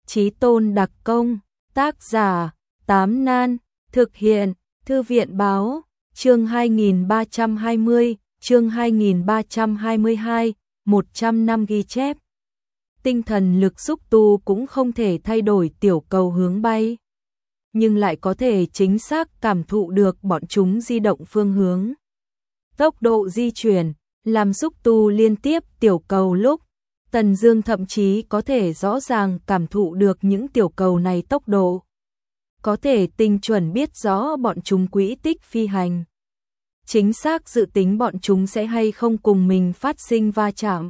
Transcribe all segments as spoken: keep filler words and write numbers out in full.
Chí Tôn đặc công, tác giả, Tám Nan, thực hiện, Thư viện báo, chương hai nghìn ba trăm hai mươi, chương hai nghìn ba trăm hai mươi hai, một trăm năm ghi chép. Tinh thần lực xúc tu cũng không thể thay đổi tiểu cầu hướng bay, nhưng lại có thể chính xác cảm thụ được bọn chúng di động phương hướng. Tốc độ di chuyển, làm xúc tu liên tiếp tiểu cầu lúc, Tần Dương thậm chí có thể rõ ràng cảm thụ được những tiểu cầu này tốc độ. Có thể tinh chuẩn biết rõ bọn chúng quỹ tích phi hành. Chính xác dự tính bọn chúng sẽ hay không cùng mình phát sinh va chạm.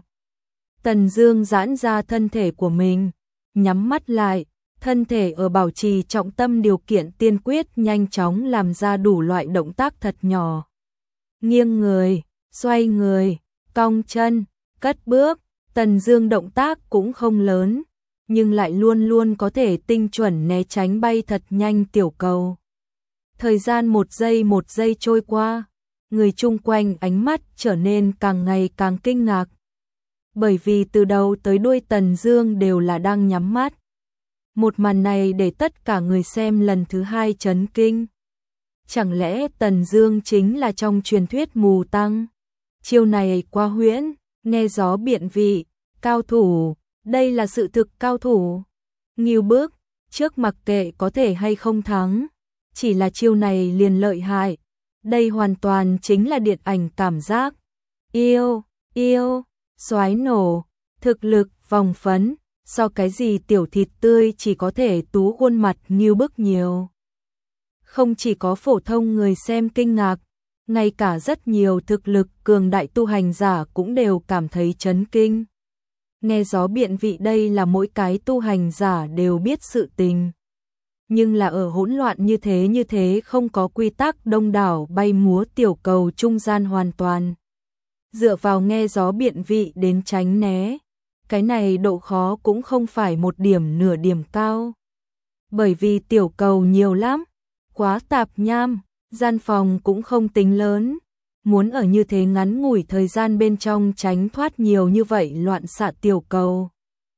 Tần Dương giãn ra thân thể của mình, nhắm mắt lại, thân thể ở bảo trì trọng tâm điều kiện tiên quyết nhanh chóng làm ra đủ loại động tác thật nhỏ. Nghiêng người, xoay người, cong chân, cất bước, Tần Dương động tác cũng không lớn, nhưng lại luôn luôn có thể tinh chuẩn né tránh bay thật nhanh tiểu cầu. Thời gian một giây một giây trôi qua, người chung quanh ánh mắt trở nên càng ngày càng kinh ngạc. Bởi vì từ đầu tới đuôi Tần Dương đều là đang nhắm mắt. Một màn này để tất cả người xem lần thứ hai chấn kinh. Chẳng lẽ Tần Dương chính là trong truyền thuyết mù tăng? Chiêu này quá huyễn, nghe gió biện vị, cao thủ, đây là sự thực cao thủ. Ngưu Bức, trước mặc kệ có thể hay không thắng, chỉ là chiêu này liền lợi hại. Đây hoàn toàn chính là điện ảnh cảm giác. Yêu, yêu, xoái nổ, thực lực, vòng phấn, so cái gì tiểu thịt tươi chỉ có thể tú khuôn mặt Ngưu Bức nhiều. Không chỉ có phổ thông người xem kinh ngạc, ngay cả rất nhiều thực lực cường đại tu hành giả cũng đều cảm thấy chấn kinh. Nghe gió biện vị đây là mỗi cái tu hành giả đều biết sự tình. Nhưng là ở hỗn loạn như thế như thế không có quy tắc đông đảo bay múa tiểu cầu trung gian hoàn toàn. Dựa vào nghe gió biện vị đến tránh né, cái này độ khó cũng không phải một điểm nửa điểm cao. Bởi vì tiểu cầu nhiều lắm, quá tạp nham, gian phòng cũng không tính lớn. Muốn ở như thế ngắn ngủi thời gian bên trong tránh thoát nhiều như vậy loạn xạ tiểu cầu.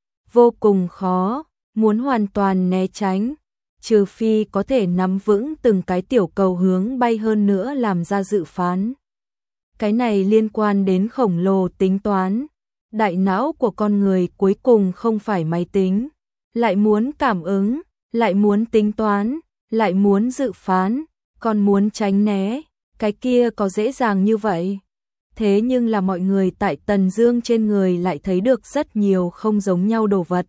Vô cùng khó, muốn hoàn toàn né tránh, trừ phi có thể nắm vững từng cái tiểu cầu hướng bay hơn nữa làm ra dự phán. Cái này liên quan đến khổng lồ tính toán. Đại não của con người cuối cùng không phải máy tính, lại muốn cảm ứng, lại muốn tính toán, lại muốn dự phán, còn muốn tránh né, cái kia có dễ dàng như vậy. Thế nhưng là mọi người tại Tần Dương trên người lại thấy được rất nhiều không giống nhau đồ vật.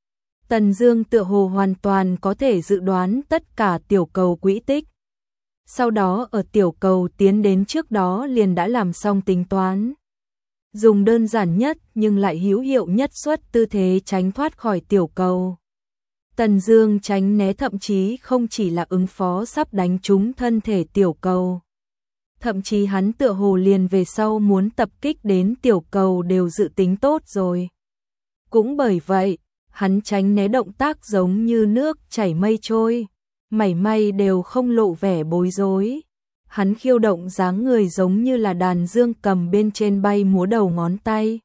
Tần Dương tựa hồ hoàn toàn có thể dự đoán tất cả tiểu cầu quỹ tích. Sau đó ở tiểu cầu tiến đến trước đó liền đã làm xong tính toán. Dùng đơn giản nhất nhưng lại hữu hiệu nhất xuất tư thế tránh thoát khỏi tiểu cầu. Tần Dương tránh né thậm chí không chỉ là ứng phó sắp đánh trúng thân thể tiểu cầu. Thậm chí hắn tựa hồ liền về sau muốn tập kích đến tiểu cầu đều dự tính tốt rồi. Cũng bởi vậy, hắn tránh né động tác giống như nước chảy mây trôi, mảy may đều không lộ vẻ bối rối. Hắn khiêu động dáng người giống như là đàn dương cầm bên trên bay múa đầu ngón tay.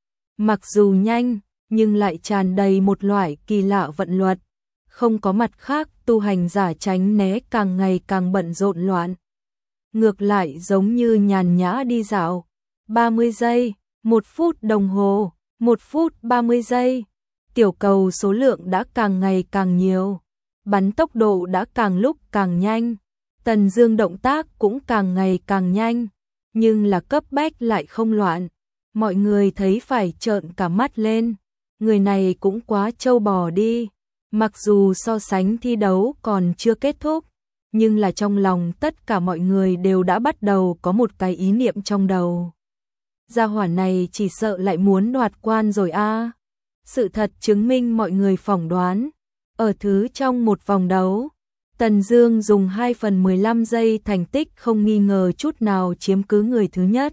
Mặc dù nhanh, nhưng lại tràn đầy một loại kỳ lạ vận luật. Không có mặt khác, tu hành giả tránh né càng ngày càng bận rộn loạn. Ngược lại giống như nhàn nhã đi dạo. ba mươi giây, một phút đồng hồ, một phút ba mươi giây. Tiểu cầu số lượng đã càng ngày càng nhiều. Bắn tốc độ đã càng lúc càng nhanh. Tần Dương động tác cũng càng ngày càng nhanh, nhưng là cấp bách lại không loạn. Mọi người thấy phải trợn cả mắt lên. Người này cũng quá trâu bò đi. Mặc dù so sánh thi đấu còn chưa kết thúc, nhưng là trong lòng tất cả mọi người đều đã bắt đầu có một cái ý niệm trong đầu. Gia hỏa này chỉ sợ lại muốn đoạt quan rồi a. À. Sự thật chứng minh mọi người phỏng đoán. Ở thứ trong một vòng đấu, Tần Dương dùng hai phần mười lăm giây thành tích không nghi ngờ chút nào chiếm cứ người thứ nhất.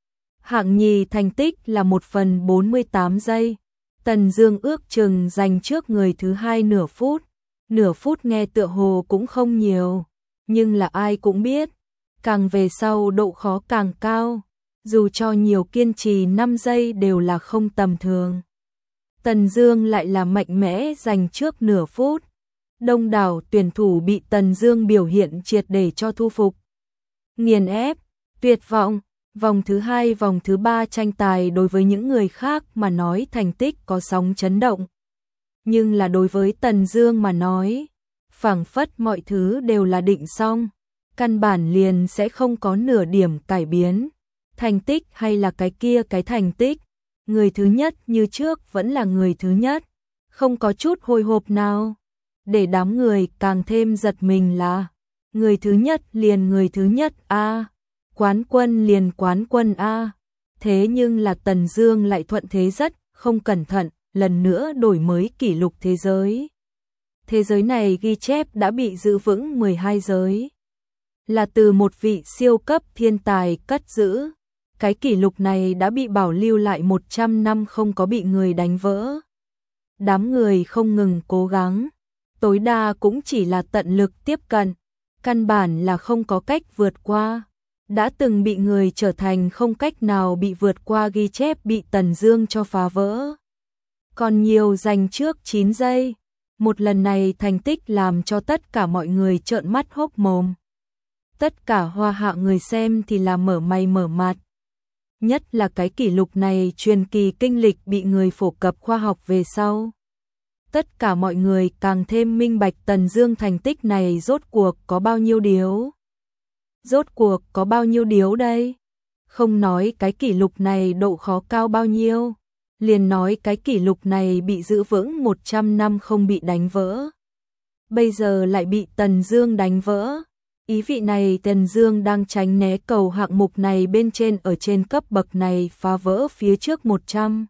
Hạng nhì thành tích là một phần bốn mươi tám giây. Tần Dương ước chừng giành trước người thứ hai nửa phút. Nửa phút nghe tựa hồ cũng không nhiều, nhưng là ai cũng biết, càng về sau độ khó càng cao, dù cho nhiều kiên trì năm giây đều là không tầm thường. Tần Dương lại là mạnh mẽ giành trước nửa phút. Đông đảo tuyển thủ bị Tần Dương biểu hiện triệt để cho thu phục. Nghiền ép, tuyệt vọng, vòng thứ hai, vòng thứ ba tranh tài đối với những người khác mà nói thành tích có sóng chấn động. Nhưng là đối với Tần Dương mà nói, phảng phất mọi thứ đều là định xong, căn bản liền sẽ không có nửa điểm cải biến. Thành tích hay là cái kia cái thành tích, người thứ nhất như trước vẫn là người thứ nhất, không có chút hồi hộp nào. Để đám người càng thêm giật mình là người thứ nhất liền người thứ nhất a, quán quân liền quán quân a. Thế nhưng là Tần Dương lại thuận thế rất không cẩn thận, lần nữa đổi mới kỷ lục thế giới. Thế giới này ghi chép đã bị giữ vững mười hai giới, là từ một vị siêu cấp thiên tài cất giữ. Cái kỷ lục này đã bị bảo lưu lại một trăm năm không có bị người đánh vỡ. Đám người không ngừng cố gắng, tối đa cũng chỉ là tận lực tiếp cận, căn bản là không có cách vượt qua. Đã từng bị người trở thành không cách nào bị vượt qua ghi chép bị Tần Dương cho phá vỡ. Còn nhiều giành trước chín giây. Một lần này thành tích làm cho tất cả mọi người trợn mắt hốc mồm. Tất cả Hoa Hạ người xem thì là mở mày mở mặt. Nhất là cái kỷ lục này truyền kỳ kinh lịch bị người phổ cập khoa học về sau. Tất cả mọi người càng thêm minh bạch Tần Dương thành tích này rốt cuộc có bao nhiêu điếu. Rốt cuộc có bao nhiêu điếu đây? Không nói cái kỷ lục này độ khó cao bao nhiêu, liền nói cái kỷ lục này bị giữ vững một trăm năm không bị đánh vỡ. Bây giờ lại bị Tần Dương đánh vỡ. Ý vị này Tần Dương đang tránh né cầu hạng mục này bên trên ở trên cấp bậc này phá vỡ phía trước một trăm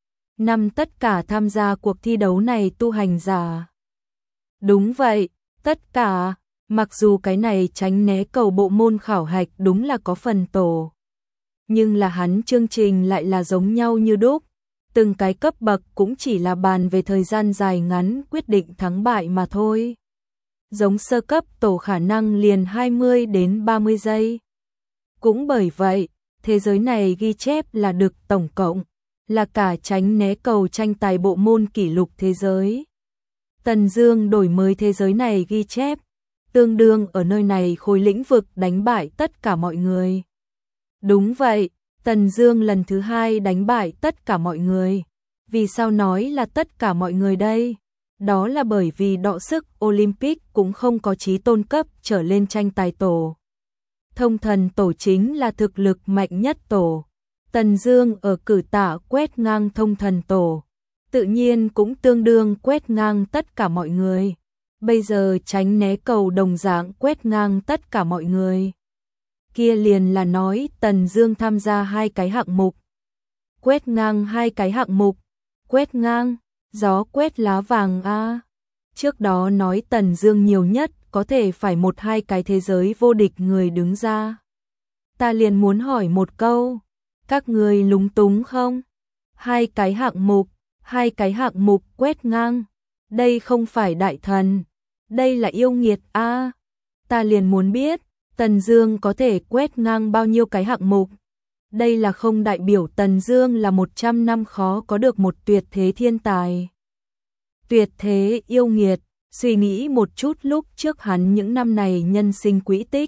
năm tất cả tham gia cuộc thi đấu này tu hành giả. Đúng vậy, tất cả, mặc dù cái này tránh né cầu bộ môn khảo hạch đúng là có phần tổ. Nhưng là hắn chương trình lại là giống nhau như đúc. Từng cái cấp bậc cũng chỉ là bàn về thời gian dài ngắn quyết định thắng bại mà thôi. Giống sơ cấp tổ khả năng liền hai mươi đến ba mươi giây. Cũng bởi vậy, thế giới này ghi chép là được tổng cộng, là cả tránh né cầu tranh tài bộ môn kỷ lục thế giới. Tần Dương đổi mới thế giới này ghi chép, tương đương ở nơi này khối lĩnh vực đánh bại tất cả mọi người. Đúng vậy, Tần Dương lần thứ hai đánh bại tất cả mọi người. Vì sao nói là tất cả mọi người đây? Đó là bởi vì đọ sức Olympic cũng không có chí tôn cấp trở lên tranh tài tổ. Thông thần tổ chính là thực lực mạnh nhất tổ. Tần Dương ở cử tạ quét ngang thông thần tổ, tự nhiên cũng tương đương quét ngang tất cả mọi người. Bây giờ tránh né cầu đồng dạng quét ngang tất cả mọi người. Kia liền là nói Tần Dương tham gia hai cái hạng mục. Quét ngang hai cái hạng mục. Quét ngang, gió quét lá vàng a. Trước đó nói Tần Dương nhiều nhất có thể phải một hai cái thế giới vô địch người đứng ra. Ta liền muốn hỏi một câu, các người lúng túng không? Hai cái hạng mục, hai cái hạng mục quét ngang, đây không phải đại thần, đây là yêu nghiệt a. Ta liền muốn biết, Tần Dương có thể quét ngang bao nhiêu cái hạng mục? Đây là không đại biểu Tần Dương là một trăm năm khó có được một tuyệt thế thiên tài. Tuyệt thế yêu nghiệt, suy nghĩ một chút lúc trước hắn những năm này nhân sinh quỹ tích.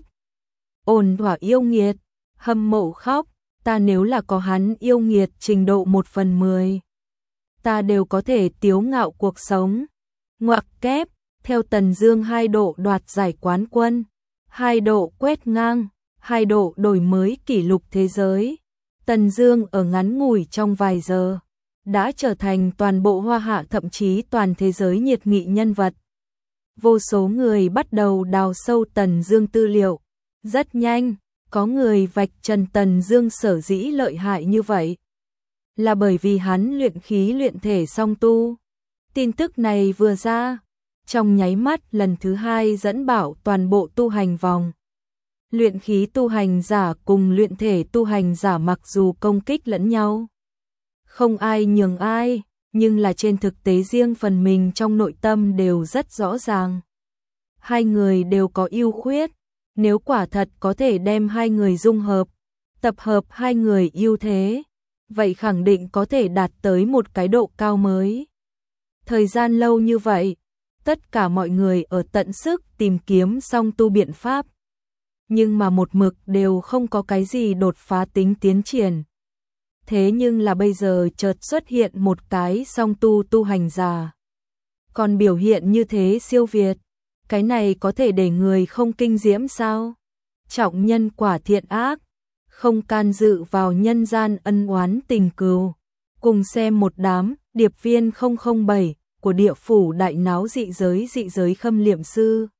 Ổn thỏa yêu nghiệt, hâm mộ khóc, ta nếu là có hắn yêu nghiệt trình độ một phần mười, ta đều có thể tiếu ngạo cuộc sống. Ngoặc kép, theo Tần Dương hai độ đoạt giải quán quân, hai độ quét ngang, hai độ đổi mới kỷ lục thế giới. Tần Dương ở ngắn ngủi trong vài giờ đã trở thành toàn bộ Hoa Hạ thậm chí toàn thế giới nhiệt nghị nhân vật. Vô số người bắt đầu đào sâu Tần Dương tư liệu. Rất nhanh, có người vạch trần Tần Dương sở dĩ lợi hại như vậy, là bởi vì hắn luyện khí luyện thể song tu. Tin tức này vừa ra, trong nháy mắt lần thứ hai dẫn bảo toàn bộ tu hành vòng. Luyện khí tu hành giả cùng luyện thể tu hành giả mặc dù công kích lẫn nhau, không ai nhường ai, nhưng là trên thực tế riêng phần mình trong nội tâm đều rất rõ ràng. Hai người đều có ưu khuyết, nếu quả thật có thể đem hai người dung hợp, tập hợp hai người ưu thế, vậy khẳng định có thể đạt tới một cái độ cao mới. Thời gian lâu như vậy, tất cả mọi người ở tận sức tìm kiếm song tu biện pháp, nhưng mà một mực đều không có cái gì đột phá tính tiến triển. Thế nhưng là bây giờ chợt xuất hiện một cái song tu tu hành giả, còn biểu hiện như thế siêu việt, cái này có thể để người không kinh diễm sao? Trọng nhân quả thiện ác, không can dự vào nhân gian ân oán tình cừu. Cùng xem một đám điệp viên không không bảy của địa phủ đại náo dị giới dị giới khâm liệm sư.